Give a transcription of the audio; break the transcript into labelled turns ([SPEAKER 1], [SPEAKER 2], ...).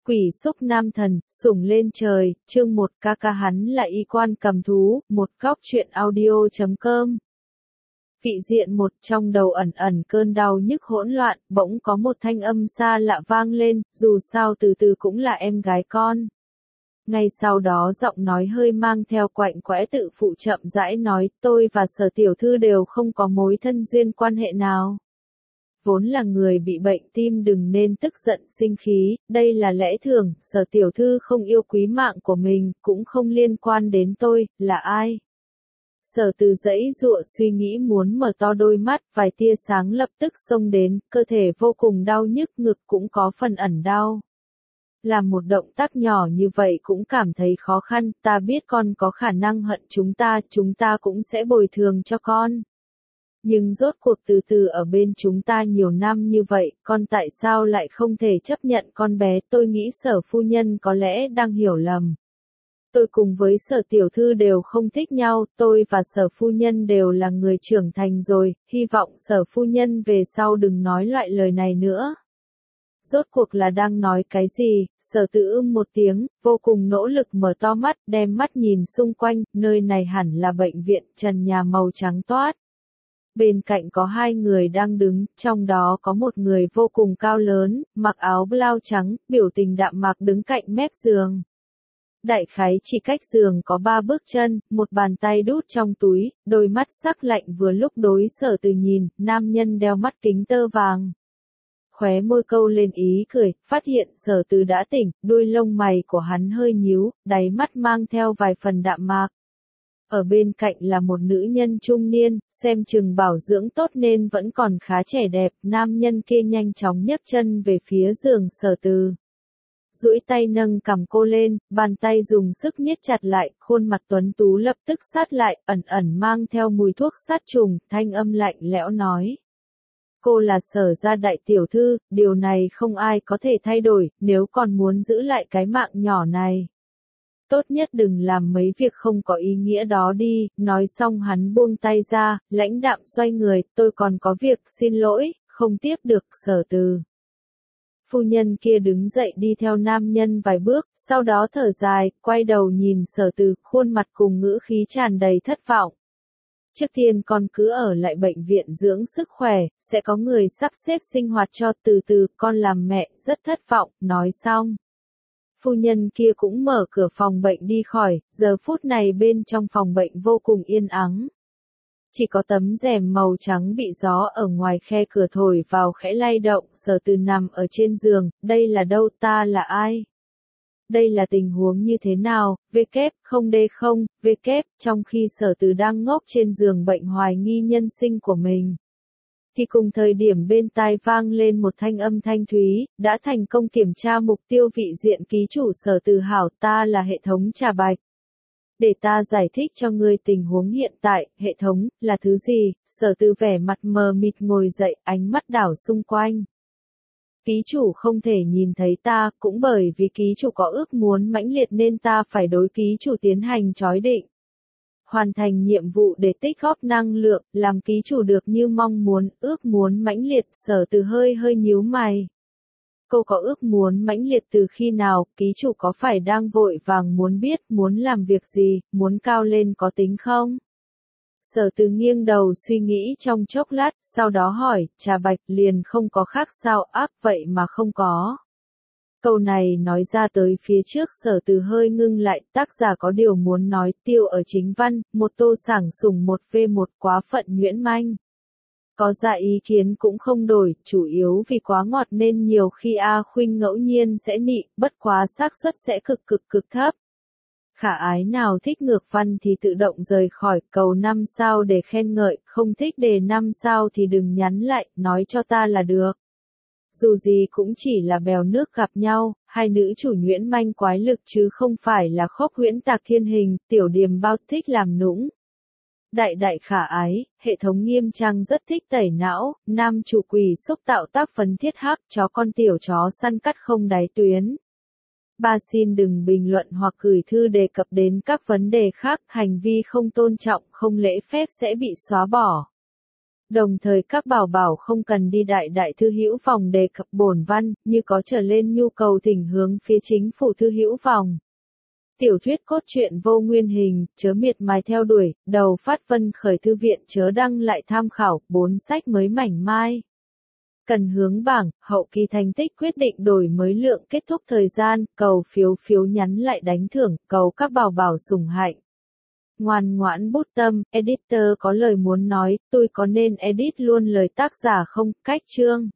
[SPEAKER 1] Quỷ xúc nam thần, sủng lên trời, chương 1 ca ca hắn là y quan cầm thú, một góc truyện audio.com. Vị diện một trong đầu ẩn ẩn cơn đau nhức hỗn loạn, bỗng có một thanh âm xa lạ vang lên, dù sao từ từ cũng là em gái con. Ngay sau đó giọng nói hơi mang theo quạnh quẽ tự phụ chậm rãi nói, tôi và Sở tiểu thư đều không có mối thân duyên quan hệ nào. Vốn là người bị bệnh tim đừng nên tức giận sinh khí, đây là lẽ thường, Sở tiểu thư không yêu quý mạng của mình, cũng không liên quan đến tôi, là ai? Sở Từ giãy giụa suy nghĩ muốn mở to đôi mắt, vài tia sáng lập tức xông đến, cơ thể vô cùng đau nhức, ngực cũng có phần ẩn đau. Làm một động tác nhỏ như vậy cũng cảm thấy khó khăn, ta biết con có khả năng hận chúng ta cũng sẽ bồi thường cho con. Nhưng rốt cuộc từ từ ở bên chúng ta nhiều năm như vậy, con tại sao lại không thể chấp nhận con bé? Tôi nghĩ Sở phu nhân có lẽ đang hiểu lầm. Tôi cùng với Sở tiểu thư đều không thích nhau, tôi và Sở phu nhân đều là người trưởng thành rồi, hy vọng Sở phu nhân về sau đừng nói loại lời này nữa. Rốt cuộc là đang nói cái gì? Sở Từ một tiếng, vô cùng nỗ lực mở to mắt, đem mắt nhìn xung quanh, nơi này hẳn là bệnh viện, trần nhà màu trắng toát. Bên cạnh có hai người đang đứng, trong đó có một người vô cùng cao lớn, mặc áo blau trắng, biểu tình đạm mạc đứng cạnh mép giường. Đại khái chỉ cách giường có 3 bước chân, một bàn tay đút trong túi, đôi mắt sắc lạnh vừa lúc đối Sở Từ nhìn, nam nhân đeo mắt kính tơ vàng. Khóe môi câu lên ý cười, phát hiện Sở Từ đã tỉnh, đuôi lông mày của hắn hơi nhíu, đáy mắt mang theo vài phần đạm mạc. Ở bên cạnh là một nữ nhân trung niên, xem chừng bảo dưỡng tốt nên vẫn còn khá trẻ đẹp, nam nhân kia nhanh chóng nhấc chân về phía giường Sở Từ. Duỗi tay nâng cằm cô lên, bàn tay dùng sức niết chặt lại, khuôn mặt tuấn tú lập tức sát lại, ẩn ẩn mang theo mùi thuốc sát trùng, thanh âm lạnh lẽo nói. Cô là Sở gia đại tiểu thư, điều này không ai có thể thay đổi, nếu còn muốn giữ lại cái mạng nhỏ này. Tốt nhất đừng làm mấy việc không có ý nghĩa đó đi, nói xong hắn buông tay ra, lãnh đạm xoay người, tôi còn có việc, xin lỗi, không tiếp được, Sở Từ. Phu nhân kia đứng dậy đi theo nam nhân vài bước, sau đó thở dài, quay đầu nhìn Sở Từ, khuôn mặt cùng ngữ khí tràn đầy thất vọng. Trước tiên con cứ ở lại bệnh viện dưỡng sức khỏe, sẽ có người sắp xếp sinh hoạt cho từ từ, con làm mẹ, rất thất vọng, nói xong. Phu nhân kia cũng mở cửa phòng bệnh đi khỏi, giờ phút này bên trong phòng bệnh vô cùng yên ắng. Chỉ có tấm rèm màu trắng bị gió ở ngoài khe cửa thổi vào khẽ lay động, Sở Từ nằm ở trên giường, đây là đâu, ta là ai? Đây là tình huống như thế nào, trong khi Sở Từ đang ngốc trên giường bệnh hoài nghi nhân sinh của mình. Thì cùng thời điểm bên tai vang lên một thanh âm thanh thúy, đã thành công kiểm tra mục tiêu vị diện ký chủ Sở Từ hảo, ta là hệ thống Trà Bạch. Để ta giải thích cho ngươi tình huống hiện tại, hệ thống, là thứ gì? Sở Từ vẻ mặt mờ mịt ngồi dậy, ánh mắt đảo xung quanh. Ký chủ không thể nhìn thấy ta, cũng bởi vì ký chủ có ước muốn mãnh liệt nên ta phải đối ký chủ tiến hành chói định. Hoàn thành nhiệm vụ để tích góp năng lượng, làm ký chủ được như mong muốn, ước muốn mãnh liệt, Sở Từ hơi nhíu mày. Cô có ước muốn mãnh liệt từ khi nào, ký chủ có phải đang vội vàng muốn biết, muốn làm việc gì, muốn cao lên có tính không? Sở Từ nghiêng đầu suy nghĩ trong chốc lát, sau đó hỏi, Trà Bạch liền không có khác sao, ác vậy mà không có. Câu này nói ra tới phía trước Sở Từ hơi ngưng lại, tác giả có điều muốn nói, tiêu ở chính văn, một tô sảng sủng 1v1 quá phận nhuyễn manh. Có dạ ý kiến cũng không đổi, chủ yếu vì quá ngọt nên nhiều khi A Khuynh ngẫu nhiên sẽ nị, bất quá xác suất sẽ cực thấp. Khả ái nào thích ngược văn thì tự động rời khỏi, cầu 5 sao để khen ngợi, không thích đề 5 sao thì đừng nhắn lại, nói cho ta là được. Dù gì cũng chỉ là bèo nước gặp nhau, hai nữ chủ nhuyễn manh quái lực chứ không phải là khốc huyễn tạc thiên hình, tiểu điềm bao thích làm nũng. Đại khả ái, hệ thống nghiêm trang rất thích tẩy não, nam chủ quỷ xúc tạo tác phấn thiết hắc, chó con tiểu chó săn cắt không đáy tuyến. Ba xin đừng bình luận hoặc gửi thư đề cập đến các vấn đề khác, hành vi không tôn trọng, không lễ phép sẽ bị xóa bỏ. Đồng thời các bảo bảo không cần đi đại thư hữu phòng đề cập bổn văn, như có trở lên nhu cầu thỉnh hướng phía chính phủ thư hữu phòng. Tiểu thuyết cốt truyện vô nguyên hình, chớ miệt mài theo đuổi, đầu phát Vân Khởi Thư viện chớ đăng lại tham khảo, 4 sách mới mảnh mai. Cần hướng bảng, hậu kỳ thành tích quyết định đổi mới lượng kết thúc thời gian, cầu phiếu nhắn lại đánh thưởng, cầu các bảo bảo sủng hạnh. Ngoan ngoãn bút tâm, editor có lời muốn nói, tôi có nên edit luôn lời tác giả không? Cách chương